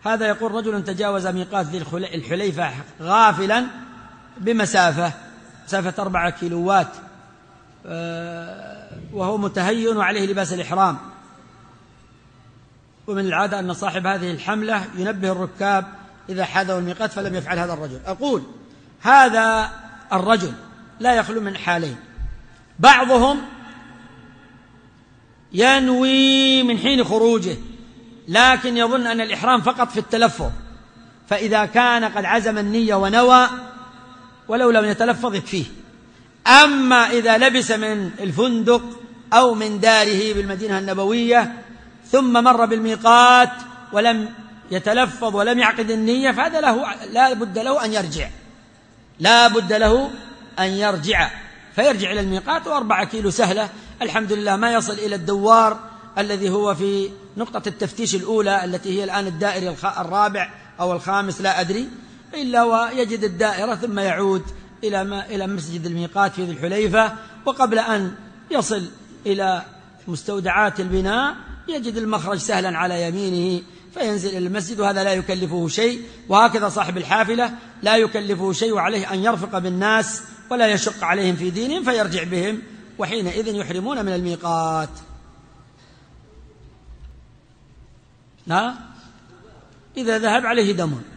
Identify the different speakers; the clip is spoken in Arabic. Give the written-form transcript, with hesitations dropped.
Speaker 1: هذا يقول رجل تجاوز ميقات ذي الحليفة غافلا بمسافة 4 كيلوات، وهو متهيئ وعليه لباس الإحرام، ومن العادة أن صاحب هذه الحملة ينبه الركاب إذا حاذوا الميقات، فلم يفعل هذا الرجل. أقول هذا الرجل لا يخلو من حالين: بعضهم ينوي من حين خروجه لكن يظن أن الإحرام فقط في التلفظ، فإذا كان قد عزم النية ونوى ولو لم يتلفظ يكفيه. أما إذا لبس من الفندق أو من داره بالمدينة النبوية ثم مر بالميقات ولم يتلفظ ولم يعقد النية، فهذا لا بد له أن يرجع فيرجع إلى الميقات، و4 كيلو سهلة الحمد لله، ما يصل إلى الدوار الذي هو في نقطة التفتيش الأولى التي هي الآن الدائري الرابع أو الخامس لا أدري، إلا ويجد الدائرة ثم يعود إلى مسجد الميقات في ذي الحليفة، وقبل أن يصل إلى مستودعات البناء يجد المخرج سهلا على يمينه فينزل إلى المسجد، وهذا لا يكلفه شيء. وهكذا صاحب الحافلة لا يكلفه شيء، وعليه أن يرفق بالناس ولا يشق عليهم في دينهم فيرجع بهم، وحينئذ يحرمون من الميقات. إذا ذهب عليه دم.